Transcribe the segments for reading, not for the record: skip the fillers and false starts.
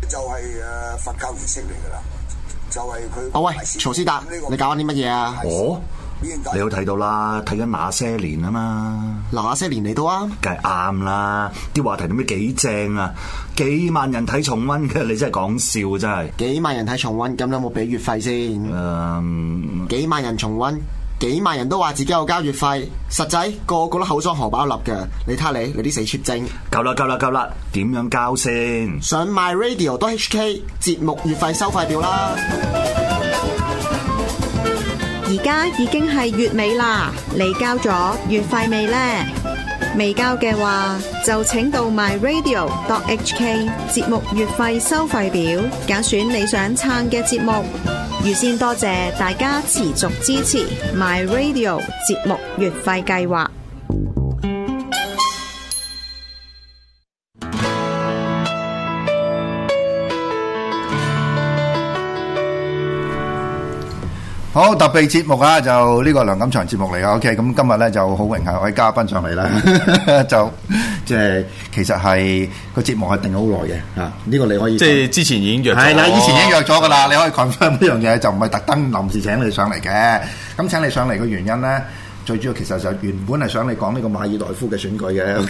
就係佛教儀式嚟㗎啦，就係佢。 哦喂，曹思達，你搞緊啲乜嘢啊？ 哦，你有睇到啦，睇緊那些年啊嘛。 那些年嚟到啊， 梗係啱啦，啲話題點解幾正啊？幾萬人睇重溫嘅，你真係講笑真係。 幾萬人睇重溫，咁有冇俾月費先？幾萬人重溫。幾萬人都話自己有交月費，實際個個都口裝荷包粒嘅。你睇下你啲死 cheap 精。 夠啦，點樣交先？ 上 myradio.hk 節目月費收費表啦。 而家已經係月尾啦，你交咗月費未呢？未交嘅話，就請到 myradio.hk 節目月費收費表，揀選你想撐嘅節目。預先多謝大家持續支持 My Radio 節目月費計劃。 好特別節目啊，就呢個梁錦祥節目嚟噶。OK， 咁今日咧就好榮幸有位嘉賓上嚟啦，就即係其實係個節目係定好耐嘅嚇。呢個你可以即係之前已經約咗， 係啦，以前已經約咗噶啦。你可以 confirm 呢樣嘢，就唔係特登臨時請你上嚟嘅。咁請你上嚟嘅原因咧，最主要其實就原本係想你講呢個馬爾代夫嘅選舉嘅。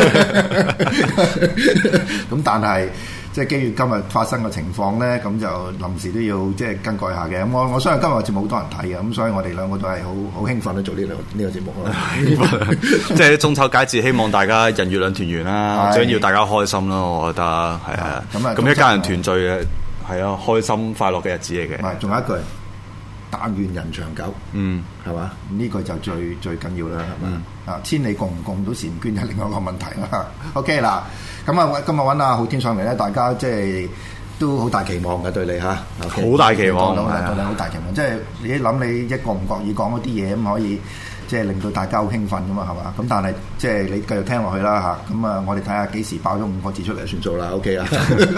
咁但係，即係基於今日發生嘅情況咧，咁就臨時都要即係更改下嘅。咁我相信今日嘅節目好多人睇嘅，咁所以我哋兩個都係好興奮去做呢個節目咯。 即係中秋佳節，希望大家人月兩團圓啦，最緊要大家開心咯。我覺得係啊，咁一家人團聚嘅係啊，開心快樂嘅日子嚟嘅。 仲有一句，但願人長久，係嘛？呢個就最緊要啦，係嘛？啊，千里共唔共到善捐係另外一個問題啦。OK 啦。咁啊，今日揾阿浩天上嚟咧，大家即係都好大期望嘅對你嚇， 好大期望， 對你好大期望。即係你諗你一個唔覺意講嗰啲嘢，咁可以即係令到大家好興奮噶嘛，係嘛？咁但係即係你繼續聽落去啦嚇。咁啊，我哋睇下幾時爆咗5個字出嚟算數啦。OK 啦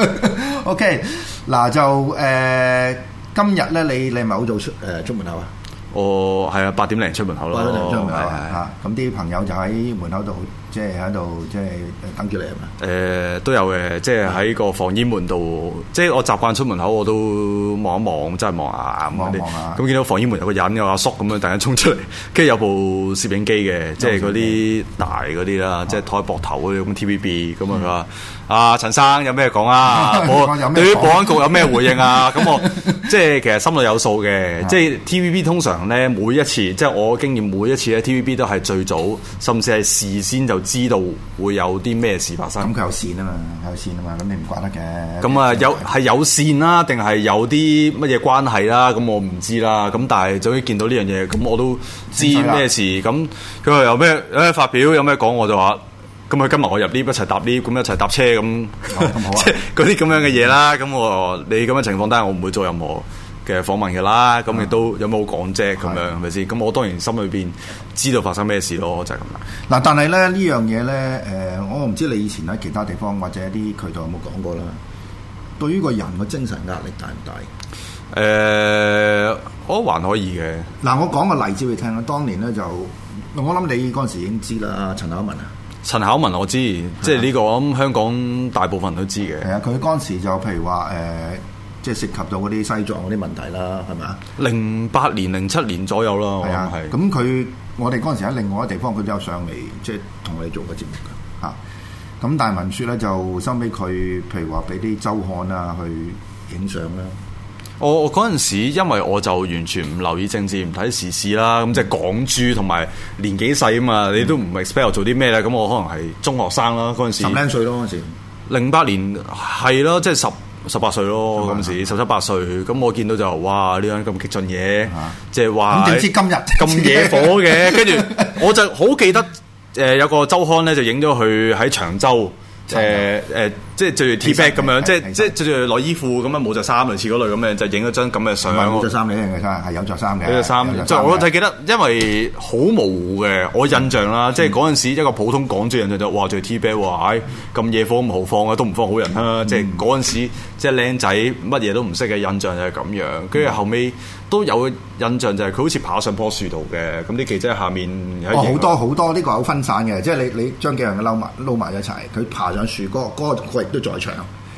，OK 嗱就今日咧，你係咪好早出門口啊？ 我係啊，8點零出門口咯。8點零出門口啊！咁啲朋友就喺門口度，即係喺度，即係等住你係咪？ 都有嘅，即係喺個防煙門度，即係我習慣出門口我都望一望，真係望下咁啲。咁見到防煙門有個人有阿叔咁樣突然間衝出嚟，跟住有部攝影機嘅，即係嗰啲大嗰啲啦，即係抬膊頭嗰啲咁 TVB 咁啊佢話。啊，陳生有咩講啊？對於保安局有咩回應啊？咁我即係其實心裏有數嘅。即係 TVB 通常咧每一次，即係我經驗每一次咧 TVB 都係最早，甚至係事先就知道會有啲咩事發生。 咁佢有線啊嘛，咁你唔怪得嘅。 咁啊有線啦，定係有啲乜嘢關係啦？咁我唔知啦。咁但係總之見到呢樣嘢，咁我都知咩事。咁佢話有咩發表有咩講，我就話。咁佢跟埋我入 lift 一齊搭 lift，咁一齊搭車咁，即係嗰啲咁樣嘅嘢啦。咁你咁嘅情況，但係我唔會做任何嘅訪問嘅啦。咁亦都有冇好講啫？咁樣係咪先？咁我當然心裏邊知道發生咩事咯，就係咁啦。 嗱，但係咧呢樣嘢咧，我唔知你以前喺其他地方或者一啲渠道有冇講過啦。對於個人嘅精神壓力大唔大？ 我覺得還可以嘅。 嗱，我講個例子俾你聽啦。當年咧就，我諗你嗰陣時已經知啦，陳巧文啊。 陳巧文我知，即係呢個我諗香港大部分人都知嘅。 係啊，佢嗰陣時就譬如話即係涉及到嗰啲西藏嗰啲問題啦，係咪啊 ？08年、07年左右啦， 係啊。咁我哋嗰陣時喺另外一個地方，佢都有上嚟，即係同我哋做個節目㗎嚇。咁但係文書咧就收尾佢，譬如話俾啲週刊啊去影相啦。 我嗰陣時，因為我就完全唔留意政治，唔睇時事啦。咁即係港豬同埋年紀細啊嘛，你都唔 expect 我做啲咩咧？咁我可能係中學生啦，嗰陣時。10 零歲咯，嗰陣時。 08年係咯，即係18歲咯，嗰陣時17、18歲。咁我見到就哇呢樣咁激進嘢，即係話。 咁點知今日咁惹火嘅？跟住我就好記得有個週刊咧，就影咗佢喺長洲。即係着住 T-back 咁樣，即係着住內衣褲咁樣冇着衫類似嗰類咁嘅，就影咗張咁嘅相。 冇着衫嘅，係有着衫嘅。 有着衫，就我就記得，因為好模糊嘅，我印象啦，即係嗰陣時一個普通港豬印象就哇着 T-back 喎，咁野火咁豪放啊，都唔放好人啦。即係嗰陣時即係僆仔乜嘢都唔識嘅印象就係咁樣。跟住後尾都有印象就係佢好似爬上棵樹度嘅，咁啲記者喺下面。 好多呢個好分散嘅，即係你將幾樣嘅撈埋一齊，佢爬上樹嗰個亦都在場。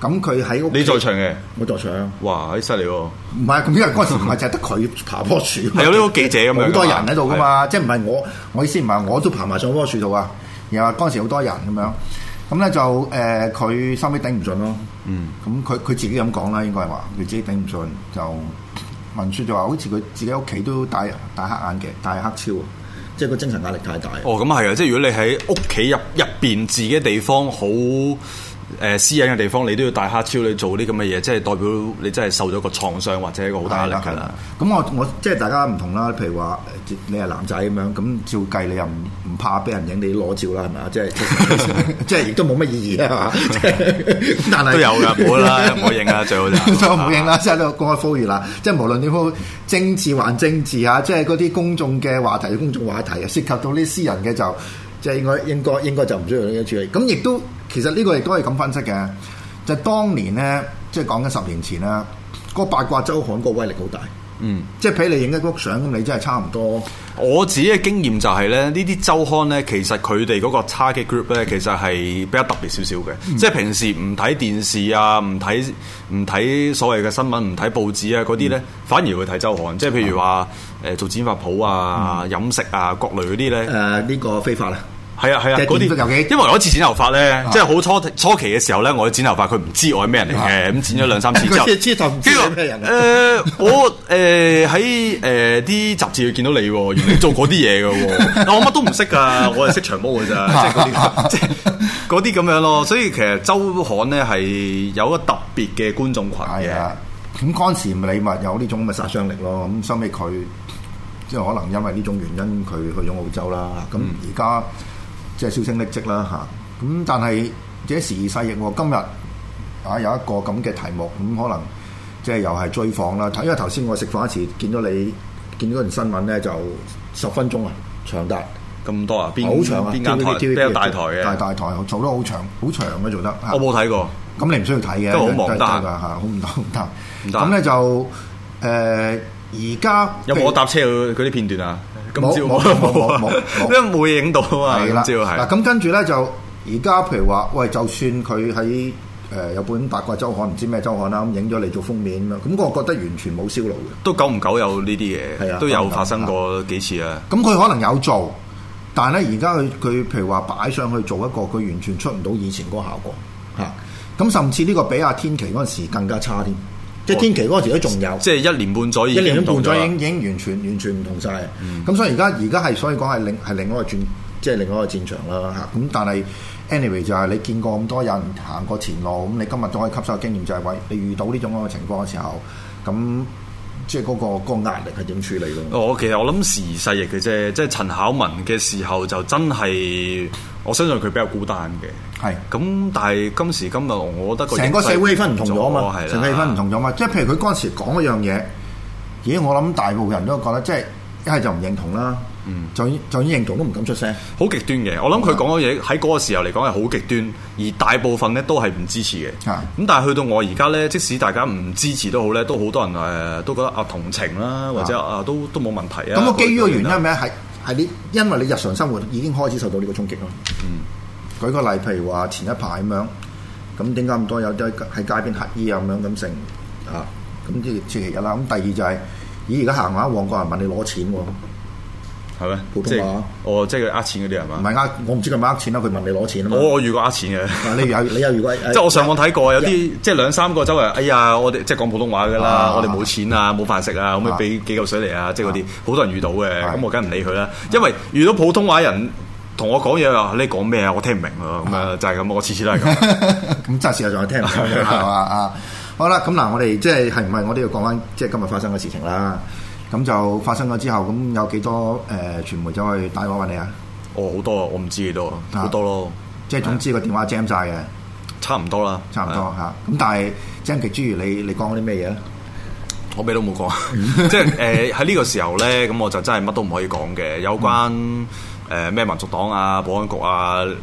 咁佢喺屋， 你在場嘅， 我在場。 哇！犀利喎！ 唔係咁，因為嗰陣時唔係就係得佢爬棵樹， 係有呢個記者咁樣， 好多人喺度噶嘛。即係唔係我意思唔係我都爬埋上棵樹度啊。然後嗰陣時好多人咁樣，咁咧就佢收尾頂唔順咯。咁佢自己咁講啦，應該係話佢自己頂唔順，就文書就話好似佢自己屋企都戴黑眼鏡、戴黑超，即係個精神壓力太大。 哦，咁係啊！即係如果你喺屋企入邊自己地方好私隱嘅地方，你都要戴黑超，你做啲咁嘅嘢，即係代表你真係受咗個創傷或者一個好大壓力㗎啦。 咁我即係大家唔同啦，譬如話你係男仔咁樣，咁照計你又唔怕俾人影你裸照啦，係咪啊？即係亦都冇乜意義啊，係嘛？但係都有㗎，唔好啦，唔好影啦，最好就唔好影啦，即係呢個公開呼籲啦。即係無論點好，政治還政治啊，即係嗰啲公眾嘅話題，公眾話題啊，涉及到啲私人嘅就。即係應該就唔需要呢個處理。咁亦都其實呢個亦都係咁分析嘅。就係當年咧，即係講緊10年前啦，嗰八卦週刊個威力好大。即係譬如你影一幅相咁，你真係差唔多。 我自己嘅經驗就係咧，呢啲週刊咧，其實佢哋嗰個 target group 咧，其實係比較特別少少嘅。即係平時唔睇電視啊，唔睇所謂嘅新聞，唔睇報紙啊嗰啲咧，反而會睇週刊。即係譬如話做剪髮鋪啊、飲食啊各類嗰啲咧。 呢個非法啦。 係啊，嗰啲，因為我一次剪頭髮咧，即係好初期嘅時候咧，我剪頭髮佢唔知我係咩人嚟嘅，咁剪咗2-3次之後， 知道咩人？ 我喺啲雜誌見到你喎，原來你做嗰啲嘢嘅喎，我乜都唔識㗎，我係識長毛㗎咋，即係嗰啲咁樣咯。所以其實週刊咧係有一個特別嘅觀眾群嘅。 咁嗰陣時你咪有呢種咁嘅殺傷力咯。咁收尾佢即係可能因為呢種原因，佢去咗澳洲啦。咁而家。即係銷聲匿跡啦嚇，咁但係這時移世易喎，今日有一個咁嘅題目，咁可能即係又係追訪啦。因為頭先我食飯一次見到嗰條新聞咧，就10分鐘啊，長達咁多啊， 好長啊， 邊間台比較大台嘅？ 大台做得好長嘅做得。 我冇睇過， 咁你唔需要睇嘅， 都好忙得㗎嚇，好唔得。咁咧就而家有冇我搭車嗰啲片段啊？ 冇， 因為冇影到啊嘛。 嗱，咁跟住咧就而家譬如話，喂，就算佢喺有本八卦週刊唔知咩週刊啦，咁影咗嚟做封面咁樣，咁我覺得完全冇銷路嘅。 都久唔久有呢啲嘢，都有發生過幾次啊。 咁佢可能有做，但係咧而家佢譬如話擺上去做一個，佢完全出唔到以前嗰個效果嚇。咁甚至呢個比阿天琪嗰陣時更加差添。即係天琪嗰陣時都仲有， 即係1年半載已經完全唔同晒。咁所以而家係所以講係另外一個即係另外一個戰場啦嚇。咁但係 anyway 就係你見過咁多人行過前路，咁你今日都可以吸收經驗，就係話你遇到呢種咁嘅情況嘅時候，咁即係嗰個壓力係點處理咯？ 其實我諗時移世易嘅啫，即係陳巧文嘅時候就真係我相信佢比較孤單嘅。 係咁，但係今時今日，我覺得成個社會氣氛唔同咗嘛，成個氣氛唔同咗嘛。即係譬如佢嗰陣時講一樣嘢，我諗大部分人都覺得即係一係就唔認同啦，就算認同都唔敢出聲， 好極端嘅。我諗佢講嘅嘢喺嗰個時候嚟講係好極端，而大部分咧都係唔支持嘅。咁但係去到我而家咧，即使大家唔支持都好咧，都好多人都覺得同情啦，或者都冇問題啊。 咁我基於個原因係咩？係你因為你日常生活已經開始受到呢個衝擊咯。舉個例，譬如話前一排咁樣，咁點解咁多有啲喺街邊乞衣啊咁樣咁成啊？咁即係其一啦。咁第二就係，而家行下旺角人問你攞錢喎， 係咩？ 普通話即係佢呃錢嗰啲係嘛？ 唔係我唔知佢咪呃錢啦，佢問你攞錢啊嘛。 我遇過呃錢嘅。 你有遇過？ 即係我上網睇過，有啲即係2-3個周圍，哎呀，我哋即係講普通話㗎啦，我哋冇錢啊，冇飯食啊，可唔可以俾幾嚿水嚟啊？即係嗰啲好多人遇到嘅，咁我梗係唔理佢啦，因為遇到普通話人。同我講嘢話，你講咩啊？我聽唔明喎，咁啊就係咁，我次次都係咁。 咁真係事實上係聽唔明嘅，係嘛啊？好啦，咁嗱，我哋即係唔係我都要講翻即係今日發生嘅事情啦。咁就發生咗之後，咁有幾多傳媒走去打電話揾你啊？ 好多啊，我唔知幾多，好多咯。 即係總之個電話 jam 晒嘅， 差唔多啦， 差唔多嚇。咁但係 jam 極之餘，你講嗰啲咩嘢咧？ 我咩都冇講，即係喺呢個時候咧，咁我就真係乜都唔可以講嘅，有關。咩民族黨啊、保安局啊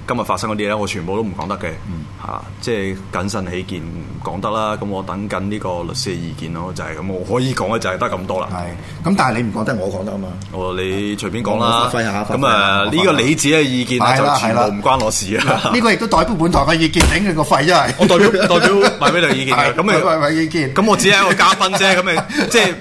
今日發生嗰啲咧，我全部都唔講得嘅，即係謹慎起見唔講得啦。咁我等緊呢個律師嘅意見咯，就係咁。我可以講嘅就係得咁多啦。 係，咁但係你唔講得，我講得啊嘛。 你隨便講啦。 發揮下。 咁呢個你自己嘅意見就全部唔關我事啊。 呢個亦都代表本台嘅意見，頂佢個肺真係。 我代表MyRadio意見嘅，咁意見。 咁我只係一個嘉賓啫，咁咪即係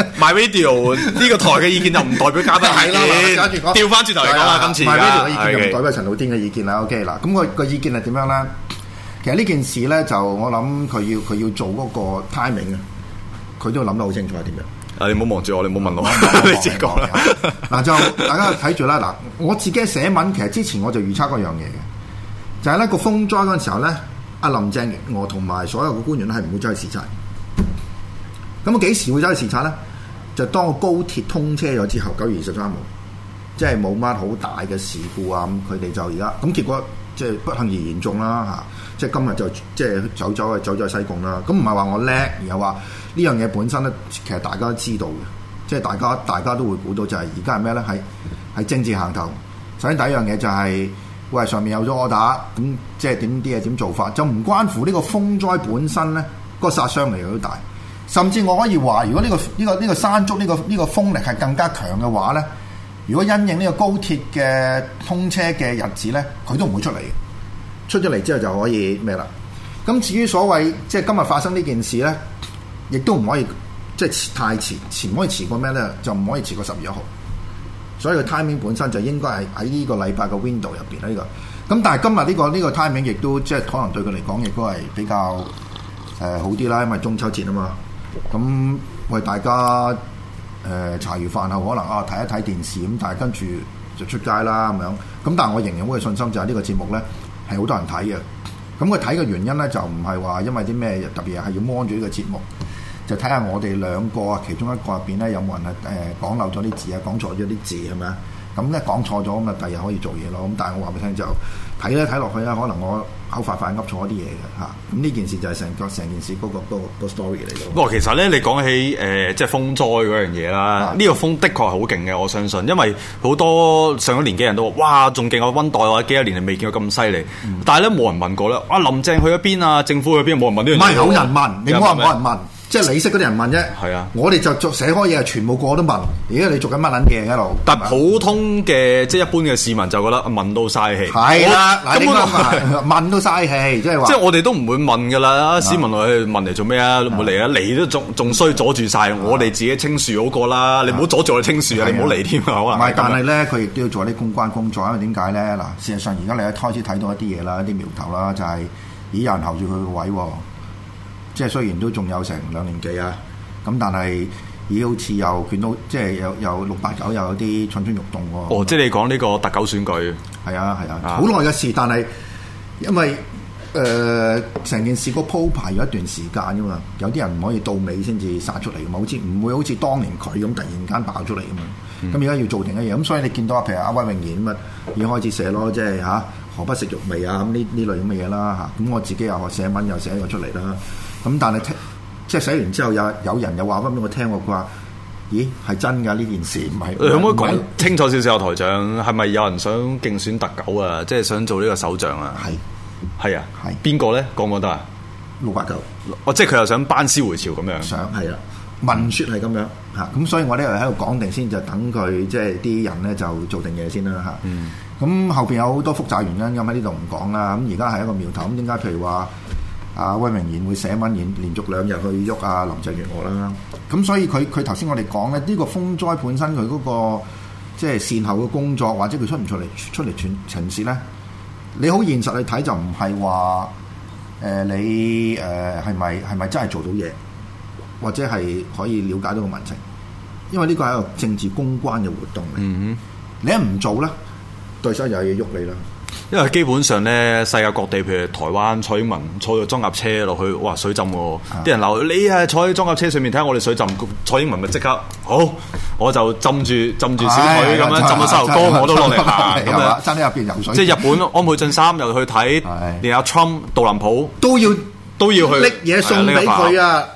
MyRadio 呢個台嘅意見就唔代表嘉賓意見。調翻轉頭嚟講啦，今次 MyRadio嘅意見就唔代表陳浩天嘅意見啦。OK 啦，咁個意見係點樣咧？其實呢件事咧，就我諗佢要做嗰個 timing 啊，佢都要諗得好清楚係點樣。 你唔好望住我，你唔好問我，你自己講啦。 嗱，就大家睇住啦。嗱，我自己寫文，其實之前我就預測嗰樣嘢嘅，就係咧個風災嗰陣時候咧，阿林鄭月娥同埋所有嘅官員咧係唔會走去視察。咁幾時會走去視察咧？就當個高鐵通車咗之後，9月23號，即係冇乜好大嘅事故啊。咁佢哋就而家咁結果即係不幸而言中啦嚇。即係今日就即係走咗去西貢啦。咁唔係話我叻，而係話呢樣嘢本身咧，其實大家都知道嘅。即係大家都會估到就係而家係咩咧？係政治行頭。首先第一樣嘢就係喂上面有咗我打，咁即係點啲嘢點做法，就唔關乎呢個風災本身咧，個殺傷力好大。甚至我可以話，如果呢個山竹呢個風力係更加強嘅話咧，如果因應呢個高鐵嘅通車嘅日子咧，佢都唔會出嚟。出咗嚟之後就可以咩啦？咁至於所謂即係今日發生呢件事咧，亦都唔可以即係太遲，唔可以遲過咩咧？就唔可以遲過12號。所以個 timing 本身就應該係喺呢個禮拜嘅 window 入邊呢個。咁但係今日呢個 timing 亦都即係可能對佢嚟講亦都係比較好啲啦，因為中秋節啊嘛。咁為大家茶餘飯後可能睇一睇電視咁，但係跟住就出街啦咁樣。咁但係我仍然好嘅信心就係呢個節目咧係好多人睇嘅。咁佢睇嘅原因咧就唔係話因為啲咩特別係要 mon 住呢個節目，就睇下我哋兩個啊其中一個入邊咧有冇人講漏咗啲字啊，講錯咗啲字係咪啊？咁咧講錯咗咁啊，第日可以做嘢咯。咁但係我話俾你聽就睇落去咧，可能我口快噏錯一啲嘢嘅嚇。咁呢件事就係成件事嗰個 story 嚟嘅。 不過其實咧，你講起即係風災嗰樣嘢啦，呢個風的確係好勁嘅，我相信，因為好多上咗年紀人都話：哇，仲勁過溫黛或者幾多年係未見過咁犀利。但係咧冇人問過咧，林鄭去咗邊啊？政府去邊？冇人問呢樣嘢。唔係有人問，你冇人問。即係你識嗰啲人問啫，係啊！我哋就寫開嘢，全部個個都問。而家你做緊乜撚嘢喺度？但普通嘅即係一般嘅市民就覺得問到嘥氣。係啦，嗱，根本問到嘥氣，即係話。即係我哋都唔會問㗎啦。市民來問嚟做咩啊？唔好嚟啊！嚟都仲衰阻住晒。我哋自己清樹好過啦。你唔好阻住我哋清樹啊！你唔好嚟添啊！可能。唔係，但係咧，佢亦都要做啲公關工作，因為點解咧？嗱，事實上而家你開始睇到一啲嘢啦，一啲苗頭啦，就係有人候住佢個位喎。即係雖然都仲有成2年幾啊，咁但係好似又見到即係有689有啲蠢蠢欲動喎。哦，即係你講呢個特狗選舉，係啊，好耐嘅事，但係因為成件事個鋪排有一段時間㗎嘛，有啲人唔可以到尾先至殺出嚟㗎嘛，唔會好似當年佢咁突然間爆出嚟㗎嘛。咁而家要做定一樣，咁所以你見到譬如阿威永賢咁啊，已經開始寫咯，即係何不食肉糜啊咁呢類咁嘅嘢啦嚇。咁我自己又寫文又寫咗出嚟啦。咁但係即係寫完之後，有人又話翻俾我聽，佢話：咦，係真㗎呢件事，唔係。你可唔可以講清楚少少啊，台長？係咪有人想競選特狗啊？即係想做呢個首長啊？係啊，係邊個咧？講唔講得啊？689。哦，即係佢又想班師回朝咁樣。想係啦，聞説係咁樣嚇。咁所以我咧又喺度講定先，就等佢即係啲人咧就做定嘢先啦嚇。咁後邊有好多複雜原因，咁喺呢度唔講啦。咁而家係一個苗頭。咁點解譬如話？威明賢會寫文連續2日去喐林鄭月娥啦，咁所以佢頭先我哋講咧，呢個風災本身佢嗰個即係善後嘅工作，或者佢出嚟巡視咧，你好現實去睇就唔係話你係咪真係做到嘢，或者係可以了解到個民情，因為呢個係一個政治公關嘅活動嚟。你一唔做咧，對手又要喐你啦。因為基本上咧，世界各地譬如台灣蔡英文坐咗裝甲車落去，哇水浸喎！啲人鬧你係坐喺裝甲車上面睇下我哋水浸，蔡英文咪即刻好，我就浸住小腿咁樣浸到膝頭哥我都落嚟行咁樣，爭啲入邊游水。即係日本安倍晉三又去睇，連阿 Trump 杜林普都要去拎嘢送俾佢啊！嗱，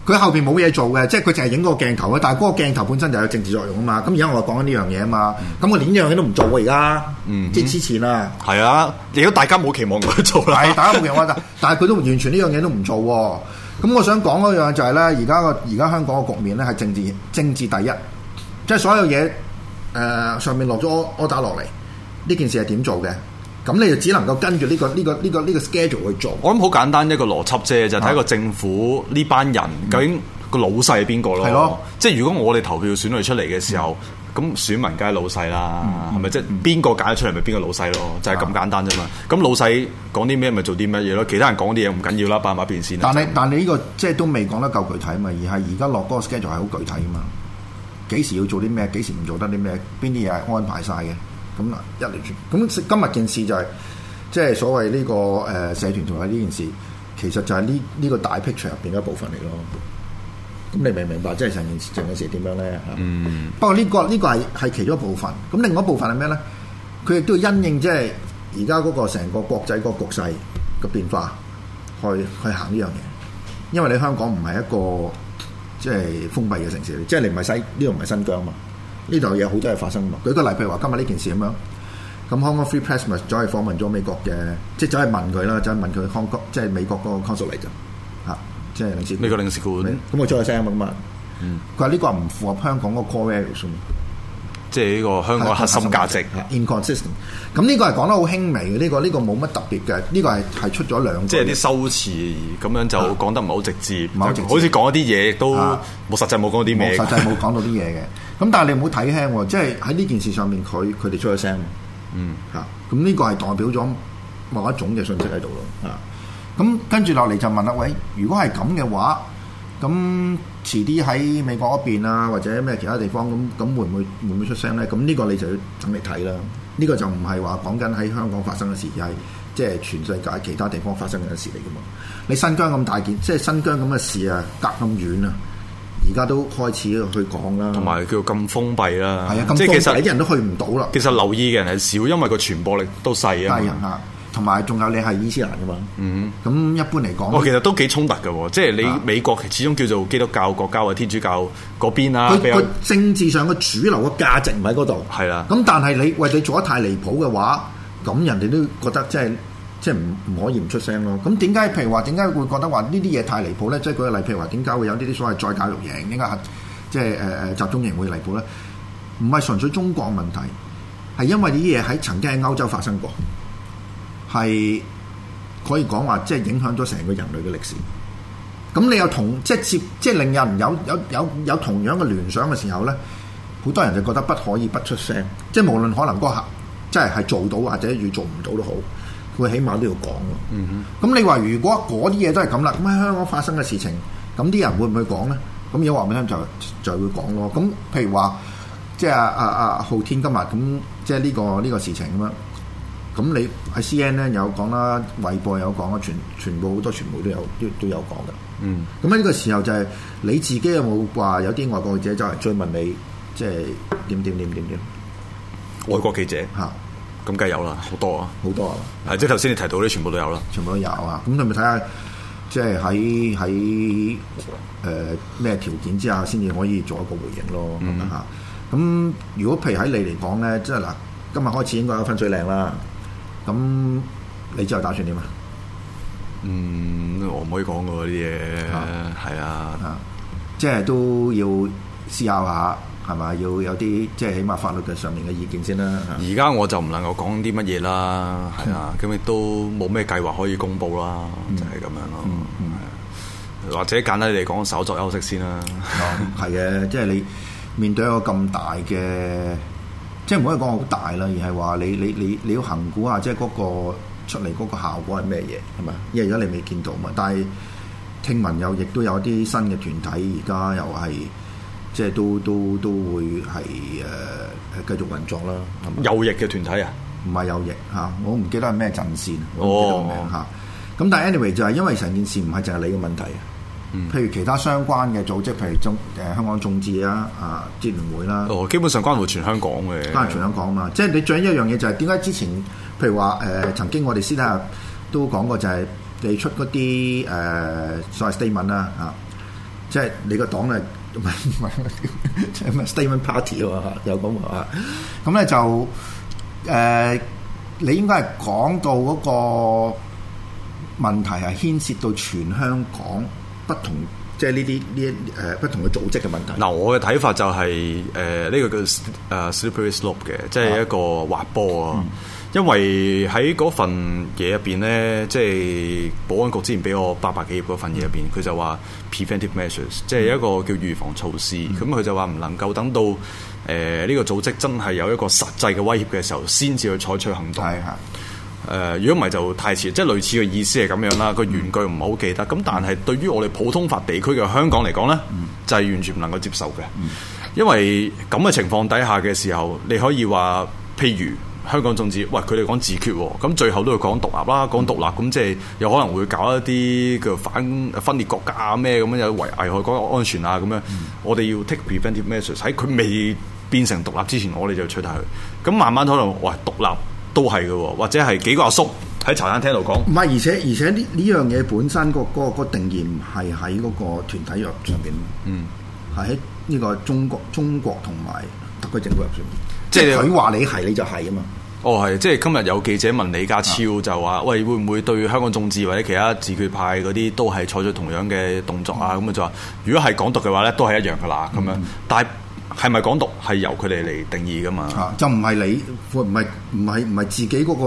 佢後邊冇嘢做嘅，即係佢淨係影嗰個鏡頭啊！但係嗰個鏡頭本身就有政治作用啊嘛。咁而家我講緊呢樣嘢啊嘛。咁我連呢樣嘢都唔做喎而家，即係之前啊。 係啊，亦都大家冇期望佢做啦。 係大家冇期望，但係佢都完全呢樣嘢都唔做喎。咁我想講嗰樣就係咧，而家香港嘅局面咧係政治第一，即係所有嘢上面落咗 order 落嚟，呢件事係點做嘅？咁你就只能夠跟住呢個 schedule 去做。 我諗好簡單一個邏輯啫，就睇個政府呢班人究竟個老細係邊個咯？係咯，即係如果我哋投票選佢出嚟嘅時候，咁選民梗係老細啦，係咪？即係邊個揀出嚟咪邊個老細咯？就係咁簡單啫嘛。咁老細講啲咩咪做啲乜嘢咯？其他人講啲嘢唔緊要啦，擺埋一邊先。 但係呢個即係都未講得夠具體啊嘛，而係而家落嗰個 schedule 係好具體啊嘛。幾時要做啲咩？幾時唔做得啲咩？邊啲嘢係安排晒嘅？咁一連串，咁今日件事就係即係所謂呢個社團同埋呢件事，其實就係呢個大 picture 入邊嘅一部分嚟咯。咁你明唔明白？即係成件事點樣咧？不過呢個係其中一部分。咁另外一部分係咩咧？佢亦都要因應即係而家嗰個成個國際嗰個局勢嘅變化，去行呢樣嘢。因為你香港唔係一個即係封閉嘅城市，即係你唔係呢度唔係新疆嘛。呢度有好多嘢發生嘛。舉個例，譬如話今日呢件事咁樣，咁 Hong Kong Free Press 咪走去訪問咗美國嘅，即係走去問佢啦，走去問佢 Hong Kong 即係美國嗰個 consulate 嚇，即係領事館。 美國領事館。咁我再聲啊嘛。佢話呢個唔符合香港嗰個 core values， 即係呢個香港核心價值。 inconsistent。咁呢個係講得好輕微嘅，呢個冇乜特別嘅，呢個係出咗兩句。 即係啲修辭咁樣就講得唔係好直接，好似講一啲嘢都冇實際冇講啲咩。 實際冇講到啲嘢嘅。咁但係你唔好睇輕喎，即係喺呢件事上面，佢哋出咗聲。咁呢個係代表咗某一種嘅信息喺度咯。咁跟住落嚟就問啦，喂，如果係咁嘅話，咁遲啲喺美國嗰邊啊，或者咩其他地方咁會唔會出聲咧？咁呢個你就要等嚟睇啦。呢個就唔係話講緊喺香港發生嘅事，而係即係全世界其他地方發生嘅事嚟噶嘛。你新疆咁大件，即係新疆咁嘅事啊，隔咁遠啊！而家都開始去講啦，同埋叫咁封閉啦， 係啊，咁封閉啲人都去唔到啦。 其實留意嘅人係少，因為個傳播力都細啊嘛。 同埋仲有你係伊斯蘭噶嘛。咁一般嚟講， 其實都幾衝突嘅，即係你美國始終叫做基督教國家或者天主教嗰邊啦。 佢政治上嘅主流嘅價值唔喺嗰度。係啦。咁但係你為你做得太離譜嘅話，咁人哋都覺得即係唔可以唔出聲咯。咁點解譬如話點解會覺得話呢啲嘢太離譜咧？即係舉個例，譬如話點解會有呢啲所謂再教育營，點解即係集中營會離譜咧？唔係純粹中國問題，係因為呢啲嘢曾經喺歐洲發生過，係可以講話即係影響咗成個人類嘅歷史。咁你有即係令人有同樣嘅聯想嘅時候咧，好多人就覺得不可以不出聲。即係無論可能嗰下即係做到或者要做唔到都好。佢起碼都要講咯。咁你話如果嗰啲嘢都係咁啦，咁喺香港發生嘅事情，咁啲人會唔會講咧？咁如果話俾你聽就會講咯。咁譬如話，即係阿浩天今日咁，即係呢個事情咁樣。咁你喺 CNN 有講啦，衛報有講啦，全部好多傳媒都有講嘅。咁喺呢個時候就係你自己有冇話有啲外國記者走嚟追問你，即係點？ 外國記者嚇。咁梗係有啦，好多啊，即係頭先你提到啲，全部都有啦， 全部都有啊。咁你咪睇下，即係喺咩條件之下先至可以做一個回應咯。咁如果譬如喺你嚟講咧，即係嗱，今日開始應該有分水嶺啦。咁你之後打算點啊？ 我唔可以講㗎啲嘢，係啊， 即係都要思考下。係嘛？要有啲即係起碼法律嘅上面嘅意見先啦。 而家我就唔能夠講啲乜嘢啦，係啊，咁亦都冇咩計劃可以公佈啦，就係咁樣咯。或者簡單嚟講，稍作休息先啦。 係嘅，即係你面對一個咁大嘅，即係唔可以講好大啦，而係話你要衡估下，即係嗰個出嚟嗰個效果係咩嘢，係咪？因為而家你未見到嘛，但係聽聞亦都有啲新嘅團體，而家又係。即係都會係繼續運作啦。 右翼嘅團體啊？ 唔係右翼嚇，我唔記得係咩陣線，我唔記得個名嚇。咁但係 anyway 就係因為成件事唔係淨係你嘅問題啊。譬如其他相關嘅組織，譬如香港眾志啊、支聯會啦。 基本上關乎全香港嘅。 關乎全香港啊嘛，即係你最緊要一樣嘢就係點解之前譬如話曾經我哋私底下都講過，就係你出嗰啲所謂 statement 啦嚇。 即係你個黨咧唔係咩 statement party 喎，有咁話。咁咧就你應該係講到嗰個問題係牽涉到全香港不同，即係呢啲不同嘅組織嘅問題。 嗱，我嘅睇法就係呢個叫slippery slope 嘅，即係一個滑坡啊。因為喺嗰份嘢入邊咧，即係保安局之前俾我800幾頁嗰份嘢入邊，佢就話 preventive measures， 即係一個叫預防措施。咁佢就話唔能夠等到呢個組織真係有一個實際嘅威脅嘅時候，先至去採取行動。如果唔係就太遲，即係類似嘅意思係咁樣啦。個原句唔係好記得。咁但係對於我哋普通法地區嘅香港嚟講咧，就係完全唔能夠接受嘅。因為咁嘅情況底下嘅時候，你可以話譬如。香港眾志，喂，佢哋講自決喎，咁最後都要講獨立啦，講獨立咁即係有可能會搞一啲叫分裂國家啊咩咁樣，有危害國家安全啊咁樣，我哋要 take preventive measures， 喺佢未變成獨立之前，我哋就取締佢。咁慢慢可能，喂，獨立都係嘅喎，或者係幾個阿叔喺茶餐廳度講。唔係， 而且呢樣嘢本身個定義唔係喺嗰個團體約上邊，係喺呢個中國同埋特區政府入上面。即係佢話你係你就係啊嘛。 哦，係，即係今日有記者問李家超就話：喂，會唔會對香港眾志或者其他自決派嗰啲都係採取同樣嘅動作啊？咁就話，如果係港獨嘅話咧，都係一樣噶啦咁樣。但係咪港獨係由佢哋嚟定義噶嘛？ 就唔係你，唔係自己嗰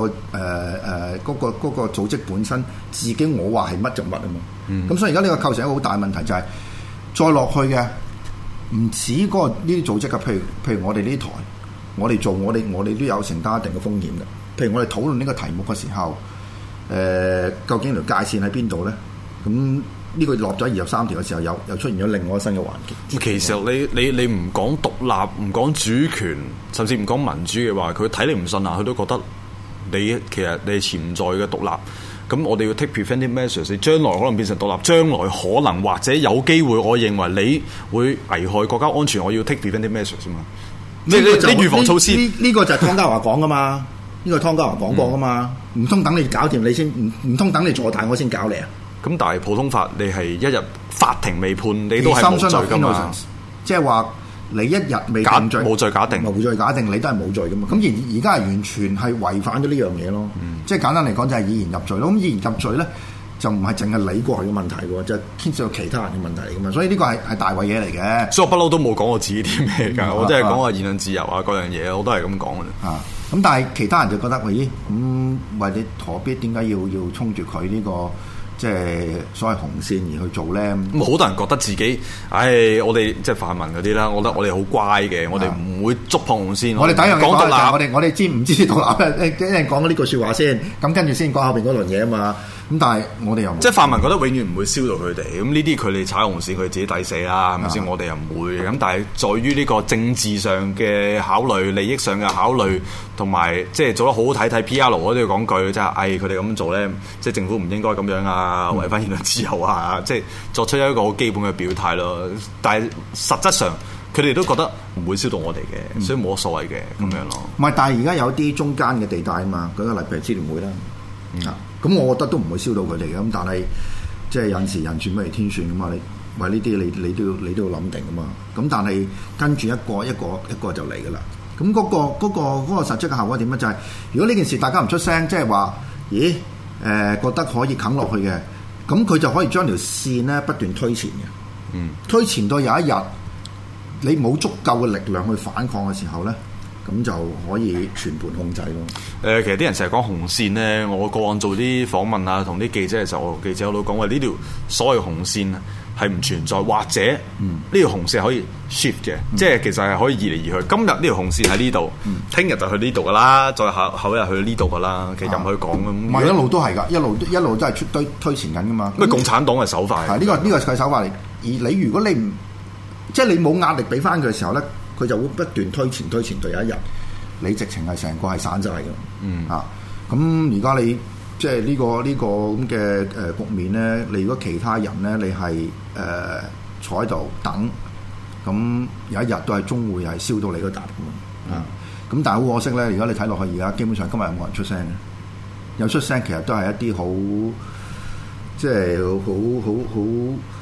個組織本身自己我話係乜就乜啊嘛。咁所以而家呢個構成一個好大問題就係再落去嘅。唔止嗰個呢啲組織嘅，譬如我哋呢台，我哋都有承擔一定嘅風險嘅。譬如我哋討論呢個題目嘅時候，究竟條界線喺邊度咧？咁呢個落咗23條嘅時候，又出現咗另外一個新嘅環境。 其實你唔講獨立，唔講主權，甚至唔講民主嘅話，佢睇你唔順啊，佢都覺得其實你潛在嘅獨立。咁我哋要 take preventive measures， 你將來可能變成獨立，將來可能或者有機會，我認為你會危害國家安全，我要 take preventive measures 嘛。你預防措施呢個就係湯家驊講噶嘛？呢個湯家驊講過噶嘛？唔通等你搞掂你先？唔通等你坐大我先搞你啊？ 咁但係普通法你係一日法庭未判，你都係無罪噶嘛？ 即係話你一日未定罪， 無罪假定， 你都係冇罪噶嘛？咁而家係完全係違反咗呢樣嘢咯。即係簡單嚟講就係以言入罪咯。咁以言入罪咧就唔係淨係你個人嘅問題喎，就牽涉到其他人嘅問題嚟噶嘛。所以呢個係大位嘢嚟嘅。 所以我不嬲都冇講我自己啲咩㗎，我真係講話言論自由啊，嗰樣嘢我都係咁講嘅。 咁但係其他人就覺得喂，喂你何必點解要衝住佢呢個即係所謂紅線而去做咧？ 咁好多人覺得自己，我哋即係泛民嗰啲啦，我覺得我哋好乖嘅，我哋唔會觸碰紅線。 我哋第一樣講獨立，我哋知唔知獨立？一陣講呢句説話先，咁跟住先講後邊嗰輪嘢啊嘛。咁但係我哋又即係泛民覺得永遠唔會燒到佢哋，咁呢啲佢哋踩紅線佢自己抵死啦，係咪先？我哋又唔會。咁但係在於呢個政治上嘅考慮、利益上嘅考慮，同埋即係做得好好睇睇 PR 我都要講句，即係佢哋咁做咧，即係政府唔應該咁樣啊，違反言論自由啊，即係作出一個好基本嘅表態咯。但係實質上佢哋都覺得唔會燒到我哋嘅，所以冇乜所謂嘅咁樣咯。 唔係，但係而家有啲中間嘅地帶啊嘛，舉個例譬如支聯會啦。咁我覺得都唔會燒到佢哋嘅，咁但係即係有陣時人算不如天算噶嘛，你話呢啲你都要諗定噶嘛，咁但係跟住一個就嚟噶啦，咁嗰個實質嘅效果點咧？就係如果呢件事大家唔出聲，即係話覺得可以啃落去嘅，咁佢就可以將條線咧不斷推前嘅，推前到有一日你冇足夠嘅力量去反抗嘅時候咧。咁就可以全盤控制咯。 其實啲人成日講紅線咧，我個案做啲訪問啊，同啲記者嘅時候，記者我都講話呢條所謂紅線係唔存在，或者呢條紅線係可以 shift 嘅，即係其實係可以移嚟移去。今日呢條紅線喺呢度，聽日就去呢度噶啦，再後日去呢度噶啦，其實任佢講咁。 唔係一路都係㗎，一路都係推前緊㗎嘛。 咁共產黨嘅手法係呢個係手法嚟。而你如果你唔即係你冇壓力俾翻佢嘅時候咧。佢就會不斷推前，到有一日你直情係成個係散晒嘅。咁而家你即係呢個咁嘅局面咧，你如果其他人咧，你係坐喺度等，咁有一日都係終會係燒到你嗰笪嘅。咁但係好可惜咧，而家你睇落去，而家基本上今日有冇人出聲嘅？有出聲其實都係一啲好即係好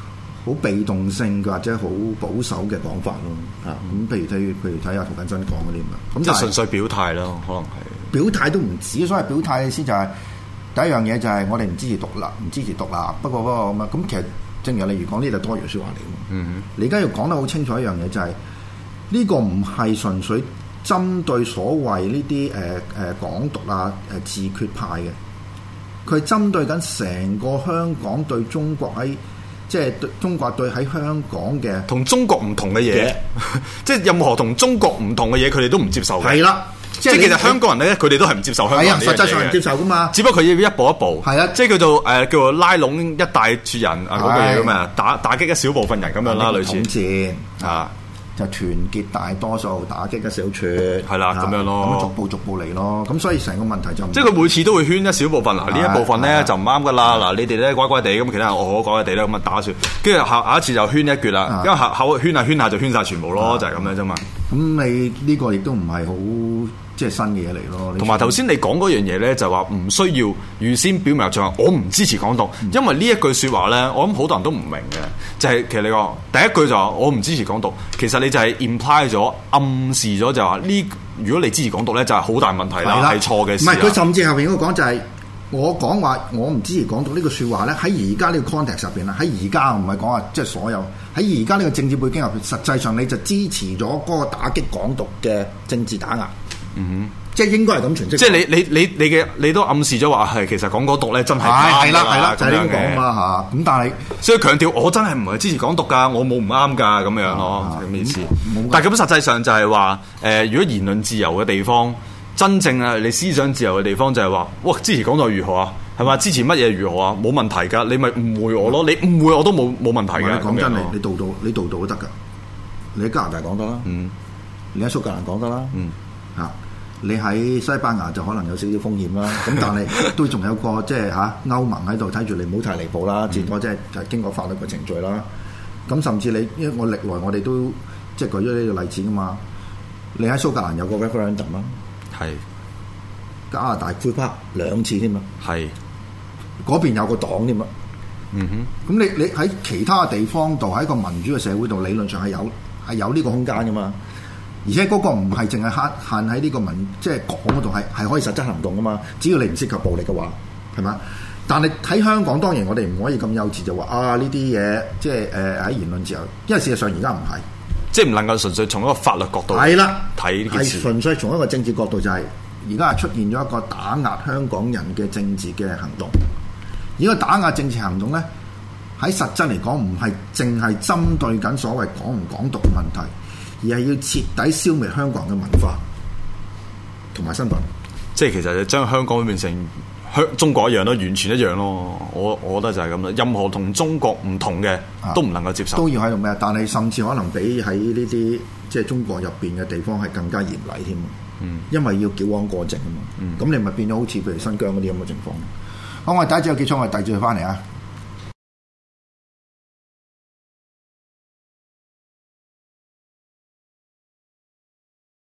好被動性或者好保守嘅講法咯。咁譬如睇下涂謹申講嗰啲嘛，咁即係純粹表態咯，可能係表態都唔止。所謂表態嘅意思就係第一樣嘢就係我哋唔支持獨立，唔支持獨立。不過咁啊，咁其實正如例如講呢度多餘説話嚟嘅。你而家要講得好清楚一樣嘢就係呢個唔係純粹針對所謂呢啲港獨啊自決派嘅，佢係針對緊成個香港對中國喺即係中國對喺香港嘅同中國唔同嘅嘢，即係任何同中國唔同嘅嘢，佢哋都唔接受嘅。 係啦， 即係其實香港人咧，佢哋都係唔接受香港人呢樣嘢嘅。實際上唔接受噶嘛， 只不過佢要一步一步。 係啊， 即係叫做拉攏一大撮人啊嗰個嘢咁啊，打擊一小部分人咁樣啦，類似統戰啊。 就團結大多數，打擊一小撮， 係啦咁樣咯， 咁逐步逐步嚟咯。咁所以成個問題就即係佢每次都會圈一小部分。嗱呢一部分咧就唔啱噶啦。嗱你哋咧乖乖地咁，其他人我乖乖地啦咁啊打算。跟住下一次就圈一橛啦，因為後圈下就圈晒全部咯，就係咁樣啫嘛。 咁你呢個亦都唔係好即係新嘅嘢嚟咯。 同埋頭先你講嗰樣嘢咧，就話唔需要預先表明就話我唔支持港獨，因為呢一句説話咧，我諗好多人都唔明嘅。就係其實你講第一句就話我唔支持港獨，其實你就係 imply 咗暗示咗就話呢，如果你支持港獨咧，就係好大問題啦，係錯嘅事。 唔係佢甚至後邊嗰個講就係我講話我唔支持港獨呢個説話咧，喺而家呢個 context 入邊啦，喺而家唔係講話即係所有喺而家呢個政治背景入邊，實際上你就支持咗嗰個打擊港獨嘅政治打壓。即係應該係咁詮釋。即係你都暗示咗話係其實講港獨咧真係係啦，就係呢講嘛嚇。咁但係所以強調我真係唔係支持港獨㗎，我冇唔啱㗎咁樣咯，咁意思。但係咁實際上就係話如果言論自由嘅地方，真正啊你思想自由嘅地方就係話，哇支持港獨如何啊？係嘛？支持乜嘢如何啊？冇問題㗎，你咪誤會我咯。你誤會我都冇問題嘅。 講真，你度度都得㗎。你喺加拿大講得啦，你喺蘇格蘭講得啦，嚇。你喺西班牙就可能有少少風險啦，咁但係都仲有個即係歐盟喺度睇住你，唔好太離譜啦，至多即係經過法律嘅程序啦。咁甚至你，因為我歷來我哋都即係舉咗呢個例子噶嘛。你喺蘇格蘭有個 referendum 啦， 係加拿大魁北克2次添啊， 係嗰邊有個黨添啊。咁你喺其他地方度喺一個民主嘅社會度，理論上係有呢個空間噶嘛。而且嗰個唔係淨係限喺呢個即係講嗰度，係可以實質行動噶嘛。只要你唔涉及暴力嘅話，係嘛？但係喺香港當然我哋唔可以咁幼稚就話呢啲嘢即係喺言論自由，因為事實上而家唔係， 即係唔能夠純粹從一個法律角度係啦睇呢件事， 係純粹從一個政治角度就係而家係出現咗一個打壓香港人嘅政治嘅行動。而個打壓政治行動咧，喺實質嚟講唔係淨係針對緊所謂港唔港獨嘅問題。而係要徹底消滅香港嘅文化同埋身份， 即係其實就將香港變成中國一樣咯，完全一樣咯。我覺得就係咁啦。任何同中國唔同嘅都唔能夠接受， 都要喺度咩？但係甚至可能比喺呢啲即係中國入邊嘅地方係更加嚴厲添。因為要矯枉過正啊嘛。咁你咪變咗好似譬如新疆嗰啲咁嘅情況。好，我哋第一節就結束，我哋第二節翻嚟啊。